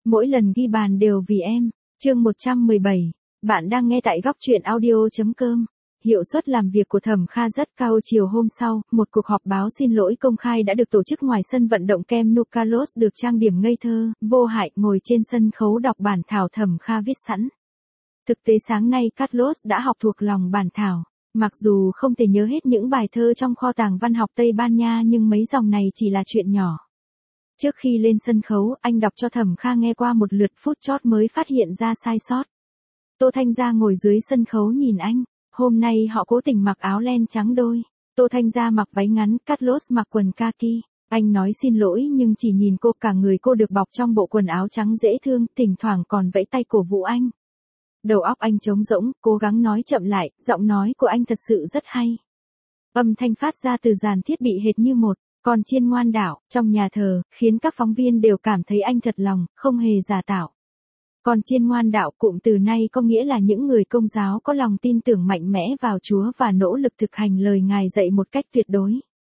Mỗi lần ghi bàn đều vì em. Chương 117. Bạn đang nghe tại góc truyện audio.com. Hiệu suất làm việc của Thẩm Kha rất cao. Chiều hôm sau, một cuộc họp báo xin lỗi công khai đã được tổ chức ngoài sân vận động Camp Nou. Carlos được trang điểm ngây thơ, vô hại ngồi trên sân khấu đọc bản thảo Thẩm Kha viết sẵn. Thực tế sáng nay Carlos đã học thuộc lòng bản thảo. Mặc dù không thể nhớ hết những bài thơ trong kho tàng văn học Tây Ban Nha nhưng mấy dòng này chỉ là chuyện nhỏ. Trước khi lên sân khấu, anh đọc cho Thẩm Kha nghe qua một lượt phút chót mới phát hiện ra sai sót. Tô Thanh Gia ngồi dưới sân khấu nhìn anh. Hôm nay họ cố tình mặc áo len trắng đôi. Tô Thanh Gia mặc váy ngắn, Carlos mặc quần kaki. Anh nói xin lỗi nhưng chỉ nhìn cô, cả người cô được bọc trong bộ quần áo trắng dễ thương, thỉnh thoảng còn vẫy tay cổ vũ anh. Đầu óc anh trống rỗng, cố gắng nói chậm lại, giọng nói của anh thật sự rất hay. Âm thanh phát ra từ dàn thiết bị hệt như một con chiên ngoan đảo trong nhà thờ, khiến các phóng viên đều cảm thấy anh thật lòng, không hề giả tạo. Con chiên ngoan đạo, cụm từ này có nghĩa là những người Công giáo có lòng tin tưởng mạnh mẽ vào Chúa và nỗ lực thực hành lời Ngài dạy một cách tuyệt đối.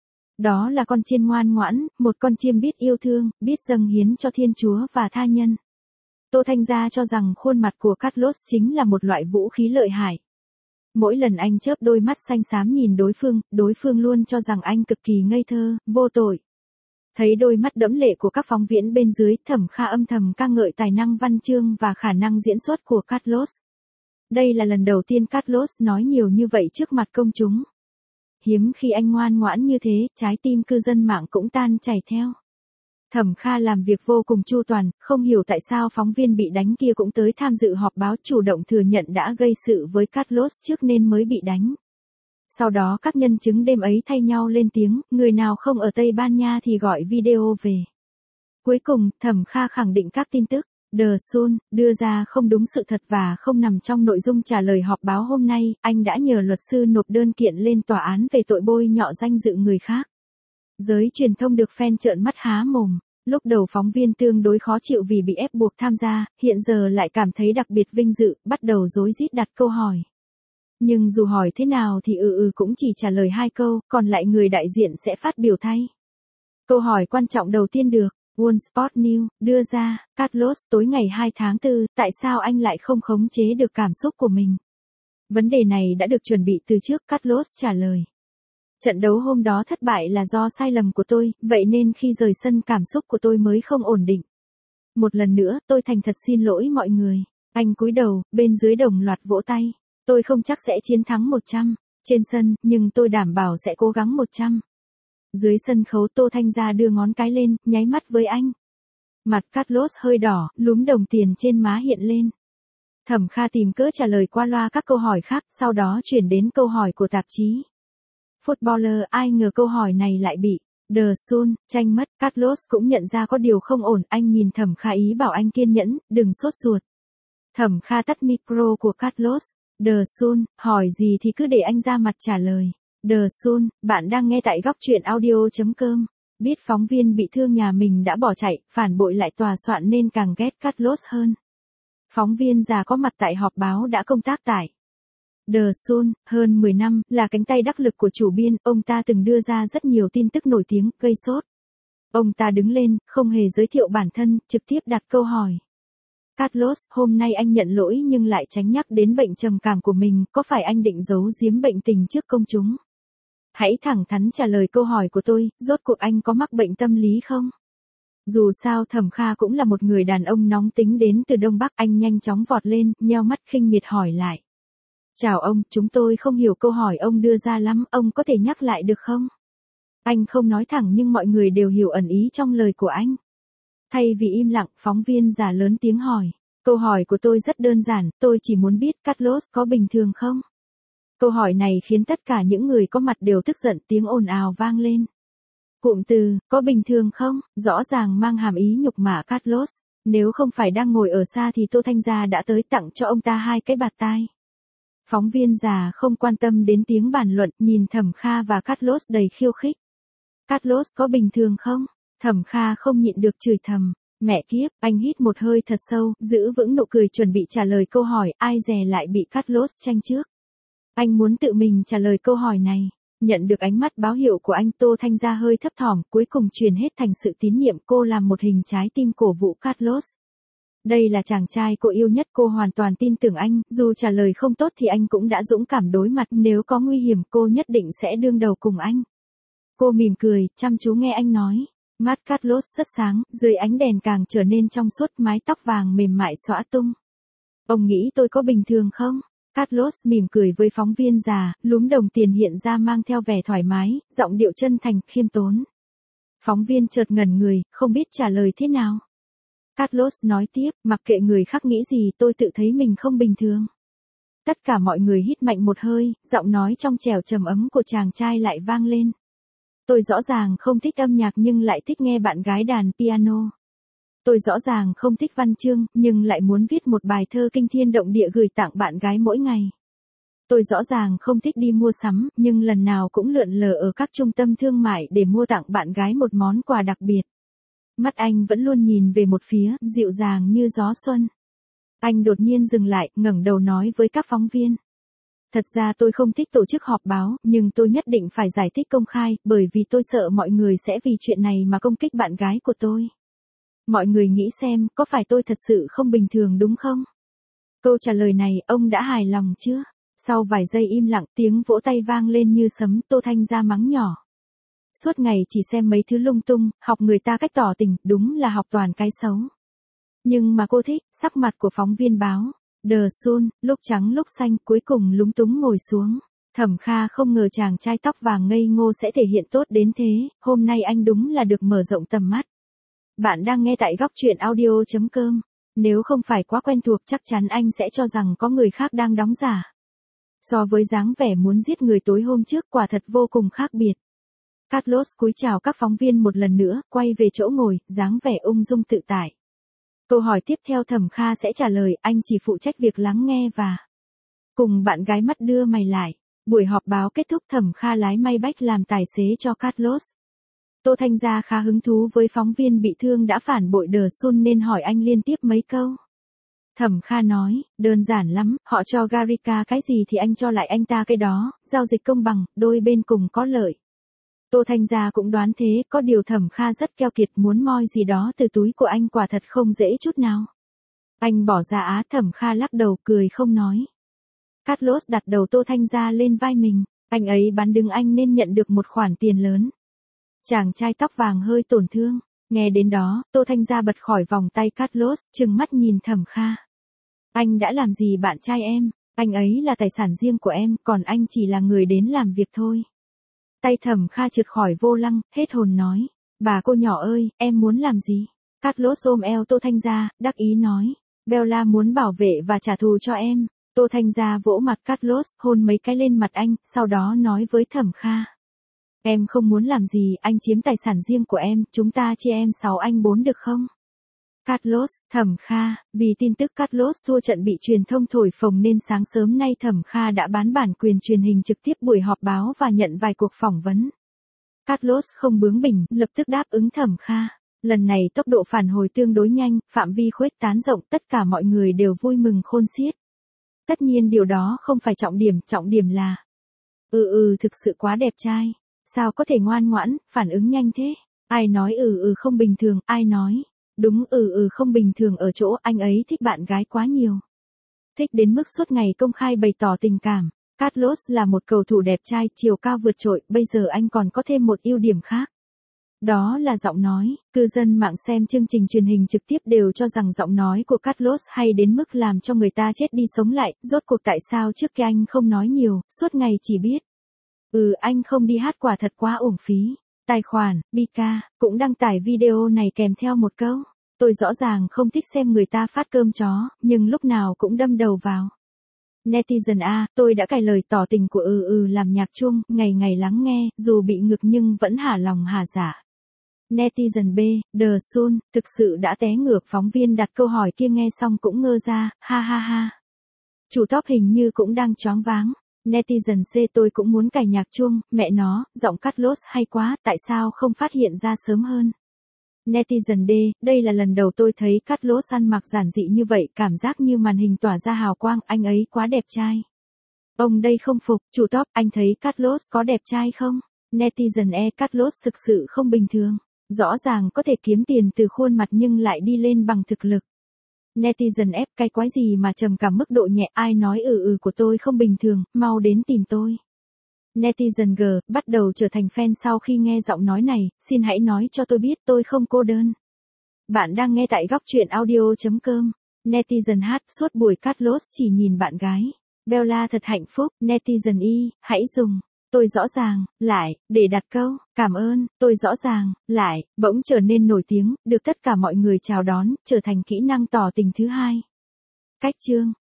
Đó là con chiên ngoan ngoãn, một con chiên biết yêu thương, biết dâng hiến cho Thiên Chúa và tha nhân. Tô Thanh Gia cho rằng khuôn mặt của Carlos chính là một loại vũ khí lợi hại. Mỗi lần anh chớp đôi mắt xanh xám nhìn đối phương luôn cho rằng anh cực kỳ ngây thơ, vô tội. Thấy đôi mắt đẫm lệ của các phóng viên bên dưới, Thẩm Kha âm thầm ca ngợi tài năng văn chương và khả năng diễn xuất của Carlos. Đây là lần đầu tiên Carlos nói nhiều như vậy trước mặt công chúng. Hiếm khi anh ngoan ngoãn như thế, trái tim cư dân mạng cũng tan chảy theo. Thẩm Kha làm việc vô cùng chu toàn, không hiểu tại sao phóng viên bị đánh kia cũng tới tham dự họp báo, chủ động thừa nhận đã gây sự với Carlos trước nên mới bị đánh. Sau đó các nhân chứng đêm ấy thay nhau lên tiếng, người nào không ở Tây Ban Nha thì gọi video về. Cuối cùng, Thẩm Kha khẳng định các tin tức The Sun đưa ra không đúng sự thật và không nằm trong nội dung trả lời họp báo hôm nay. Anh đã nhờ luật sư nộp đơn kiện lên tòa án về tội bôi nhọ danh dự người khác. Giới truyền thông được fan trợn mắt há mồm. Lúc đầu phóng viên tương đối khó chịu vì bị ép buộc tham gia, hiện giờ lại cảm thấy đặc biệt vinh dự, bắt đầu rối rít đặt câu hỏi. Nhưng dù hỏi thế nào thì cũng chỉ trả lời 2 câu, còn lại người đại diện sẽ phát biểu thay. Câu hỏi quan trọng đầu tiên được World Sport News đưa ra, Carlos, tối ngày 2 tháng 4, tại sao anh lại không khống chế được cảm xúc của mình? Vấn đề này đã được chuẩn bị từ trước, Carlos trả lời. Trận đấu hôm đó thất bại là do sai lầm của tôi, vậy nên khi rời sân cảm xúc của tôi mới không ổn định. Một lần nữa, tôi thành thật xin lỗi mọi người. Anh cúi đầu, bên dưới đồng loạt vỗ tay. Tôi không chắc sẽ chiến thắng 100 trên sân, nhưng tôi đảm bảo sẽ cố gắng 100. Dưới sân khấu Tô Thanh Gia đưa ngón cái lên, nháy mắt với anh. Mặt Carlos hơi đỏ, lúm đồng tiền trên má hiện lên. Thẩm Kha tìm cớ trả lời qua loa các câu hỏi khác, sau đó chuyển đến câu hỏi của tạp chí Footballer. Ai ngờ câu hỏi này lại bị The Sun tranh mất. Carlos cũng nhận ra có điều không ổn, anh nhìn Thẩm Kha ý bảo anh kiên nhẫn, đừng sốt ruột. Thẩm Kha tắt micro của Carlos. The Sun, hỏi gì thì cứ để anh ra mặt trả lời. The Sun, bạn đang nghe tại góc truyện audio.com. Biết phóng viên bị thương nhà mình đã bỏ chạy, phản bội lại tòa soạn nên càng ghét Carlos hơn. Phóng viên già có mặt tại họp báo đã công tác tại The Sun hơn 10 năm, là cánh tay đắc lực của chủ biên, ông ta từng đưa ra rất nhiều tin tức nổi tiếng, gây sốt. Ông ta đứng lên, không hề giới thiệu bản thân, trực tiếp đặt câu hỏi. Carlos, hôm nay anh nhận lỗi nhưng lại tránh nhắc đến bệnh trầm cảm của mình, có phải anh định giấu giếm bệnh tình trước công chúng? Hãy thẳng thắn trả lời câu hỏi của tôi, rốt cuộc anh có mắc bệnh tâm lý không? Dù sao Thẩm Kha cũng là một người đàn ông nóng tính đến từ Đông Bắc, anh nhanh chóng vọt lên, nheo mắt khinh miệt hỏi lại. Chào ông, chúng tôi không hiểu câu hỏi ông đưa ra lắm, ông có thể nhắc lại được không? Anh không nói thẳng nhưng mọi người đều hiểu ẩn ý trong lời của anh. Thay vì im lặng, phóng viên già lớn tiếng hỏi. Câu hỏi của tôi rất đơn giản, tôi chỉ muốn biết Carlos có bình thường không? Câu hỏi này khiến tất cả những người có mặt đều tức giận, tiếng ồn ào vang lên. Cụm từ, có bình thường không, rõ ràng mang hàm ý nhục mạ Carlos. Nếu không phải đang ngồi ở xa thì Tô Thanh Gia đã tới tặng cho ông ta 2 cái bạt tai. Phóng viên già không quan tâm đến tiếng bàn luận, nhìn Thẩm Kha và Carlos đầy khiêu khích. Carlos có bình thường không? Thẩm Kha không nhịn được chửi thầm. Mẹ kiếp, anh hít một hơi thật sâu, giữ vững nụ cười chuẩn bị trả lời câu hỏi, ai dè lại bị Carlos tranh trước. Anh muốn tự mình trả lời câu hỏi này. Nhận được ánh mắt báo hiệu của anh, Tô Thanh Gia hơi thấp thỏm, cuối cùng truyền hết thành sự tín nhiệm, cô làm một hình trái tim cổ vũ Carlos. Đây là chàng trai cô yêu nhất, cô hoàn toàn tin tưởng anh, dù trả lời không tốt thì anh cũng đã dũng cảm đối mặt, nếu có nguy hiểm cô nhất định sẽ đương đầu cùng anh. Cô mỉm cười, chăm chú nghe anh nói. Mắt Carlos rất sáng, dưới ánh đèn càng trở nên trong suốt, mái tóc vàng mềm mại xõa tung. Ông nghĩ tôi có bình thường không? Carlos mỉm cười với phóng viên già, lúm đồng tiền hiện ra mang theo vẻ thoải mái, giọng điệu chân thành, khiêm tốn. Phóng viên chợt ngẩn người, không biết trả lời thế nào. Carlos nói tiếp, mặc kệ người khác nghĩ gì, tôi tự thấy mình không bình thường. Tất cả mọi người hít mạnh một hơi, giọng nói trong trẻo trầm ấm của chàng trai lại vang lên. Tôi rõ ràng không thích âm nhạc nhưng lại thích nghe bạn gái đàn piano. Tôi rõ ràng không thích văn chương, nhưng lại muốn viết một bài thơ kinh thiên động địa gửi tặng bạn gái mỗi ngày. Tôi rõ ràng không thích đi mua sắm, nhưng lần nào cũng lượn lờ ở các trung tâm thương mại để mua tặng bạn gái một món quà đặc biệt. Mắt anh vẫn luôn nhìn về một phía, dịu dàng như gió xuân. Anh đột nhiên dừng lại, ngẩng đầu nói với các phóng viên. Thật ra tôi không thích tổ chức họp báo, nhưng tôi nhất định phải giải thích công khai, bởi vì tôi sợ mọi người sẽ vì chuyện này mà công kích bạn gái của tôi. Mọi người nghĩ xem, có phải tôi thật sự không bình thường đúng không? Câu trả lời này, ông đã hài lòng chưa? Sau vài giây im lặng, tiếng vỗ tay vang lên như sấm, Tô Thanh Gia mắng nhỏ. Suốt ngày chỉ xem mấy thứ lung tung, học người ta cách tỏ tình, đúng là học toàn cái xấu. Nhưng mà cô thích, sắc mặt của phóng viên báo. Đờ Sun, lúc trắng lúc xanh, cuối cùng lúng túng ngồi xuống. Thẩm Kha không ngờ chàng trai tóc vàng ngây ngô sẽ thể hiện tốt đến thế, hôm nay anh đúng là được mở rộng tầm mắt. Bạn đang nghe tại góc truyện audio.com. Nếu không phải quá quen thuộc chắc chắn anh sẽ cho rằng có người khác đang đóng giả. So với dáng vẻ muốn giết người tối hôm trước, quả thật vô cùng khác biệt. Carlos cúi chào các phóng viên một lần nữa, quay về chỗ ngồi, dáng vẻ ung dung tự tại. Câu hỏi tiếp theo Thẩm Kha sẽ trả lời, anh chỉ phụ trách việc lắng nghe và cùng bạn gái mắt đưa mày lại. Buổi họp báo kết thúc, Thẩm Kha lái may bách làm tài xế cho Carlos. Tô Thanh Gia khá hứng thú với phóng viên bị thương đã phản bội Đờ Sun nên hỏi anh liên tiếp mấy câu. Thẩm Kha nói, đơn giản lắm, họ cho Garika cái gì thì anh cho lại anh ta cái đó, giao dịch công bằng, đôi bên cùng có lợi. Tô Thanh Gia cũng đoán thế, có điều Thẩm Kha rất keo kiệt, muốn moi gì đó từ túi của anh quả thật không dễ chút nào. Anh bỏ ra á, Thẩm Kha lắc đầu cười không nói. Carlos đặt đầu Tô Thanh Gia lên vai mình, anh ấy bán đứng anh nên nhận được một khoản tiền lớn. Chàng trai tóc vàng hơi tổn thương, nghe đến đó, Tô Thanh Gia bật khỏi vòng tay Carlos, trừng mắt nhìn Thẩm Kha. Anh đã làm gì bạn trai em, anh ấy là tài sản riêng của em, còn anh chỉ là người đến làm việc thôi. Tay Thẩm Kha trượt khỏi vô lăng, hết hồn nói, bà cô nhỏ ơi, em muốn làm gì? Carlos ôm eo Tô Thanh Gia, đắc ý nói, Bella muốn bảo vệ và trả thù cho em. Tô Thanh Gia vỗ mặt Carlos, hôn mấy cái lên mặt anh, sau đó nói với Thẩm Kha. Em không muốn làm gì, anh chiếm tài sản riêng của em, chúng ta chia em 6 anh 4 được không? Carlos, Thẩm Kha, vì tin tức Carlos thua trận bị truyền thông thổi phồng nên sáng sớm nay Thẩm Kha đã bán bản quyền truyền hình trực tiếp buổi họp báo và nhận vài cuộc phỏng vấn. Carlos không bướng bỉnh, lập tức đáp ứng Thẩm Kha. Lần này tốc độ phản hồi tương đối nhanh, phạm vi khuếch tán rộng, tất cả mọi người đều vui mừng khôn xiết. Tất nhiên điều đó không phải trọng điểm là thực sự quá đẹp trai. Sao có thể ngoan ngoãn, phản ứng nhanh thế? Ai nói không bình thường, ai nói? Đúng không bình thường ở chỗ anh ấy thích bạn gái quá nhiều. Thích đến mức suốt ngày công khai bày tỏ tình cảm. Carlos là một cầu thủ đẹp trai, chiều cao vượt trội, bây giờ anh còn có thêm một ưu điểm khác. Đó là giọng nói, cư dân mạng xem chương trình truyền hình trực tiếp đều cho rằng giọng nói của Carlos hay đến mức làm cho người ta chết đi sống lại, rốt cuộc tại sao trước kia anh không nói nhiều, suốt ngày chỉ biết. Anh không đi hát quả thật quá uổng phí. Tài khoản, Bika, cũng đăng tải video này kèm theo một câu. Tôi rõ ràng không thích xem người ta phát cơm chó, nhưng lúc nào cũng đâm đầu vào. Netizen A, tôi đã cài lời tỏ tình của làm nhạc chuông, ngày ngày lắng nghe, dù bị ngực nhưng vẫn hả lòng hả dạ. Netizen B, Đờ Sun, thực sự đã té ngược, phóng viên đặt câu hỏi kia nghe xong cũng ngơ ra, ha ha ha. Chủ top hình như cũng đang choáng váng. Netizen C, tôi cũng muốn cài nhạc chuông, mẹ nó, giọng Carlos hay quá, tại sao không phát hiện ra sớm hơn. Netizen D, đây là lần đầu tôi thấy Carlos ăn mặc giản dị như vậy, cảm giác như màn hình tỏa ra hào quang, anh ấy quá đẹp trai. Ông đây không phục, chủ top, anh thấy Carlos có đẹp trai không? Netizen E, Carlos thực sự không bình thường. Rõ ràng có thể kiếm tiền từ khuôn mặt nhưng lại đi lên bằng thực lực. Netizen ép cái quái gì mà trầm cảm mức độ nhẹ, ai nói của tôi không bình thường, mau đến tìm tôi. Netizen G, bắt đầu trở thành fan sau khi nghe giọng nói này, xin hãy nói cho tôi biết tôi không cô đơn. Bạn đang nghe tại góc truyện audio.com. Netizen H, suốt buổi Carlos chỉ nhìn bạn gái. Bella thật hạnh phúc. Netizen Y, hãy dùng. Tôi rõ ràng, lại, để đặt câu, cảm ơn, tôi rõ ràng, lại, bỗng trở nên nổi tiếng, được tất cả mọi người chào đón, trở thành kỹ năng tỏ tình thứ hai. Cách chương,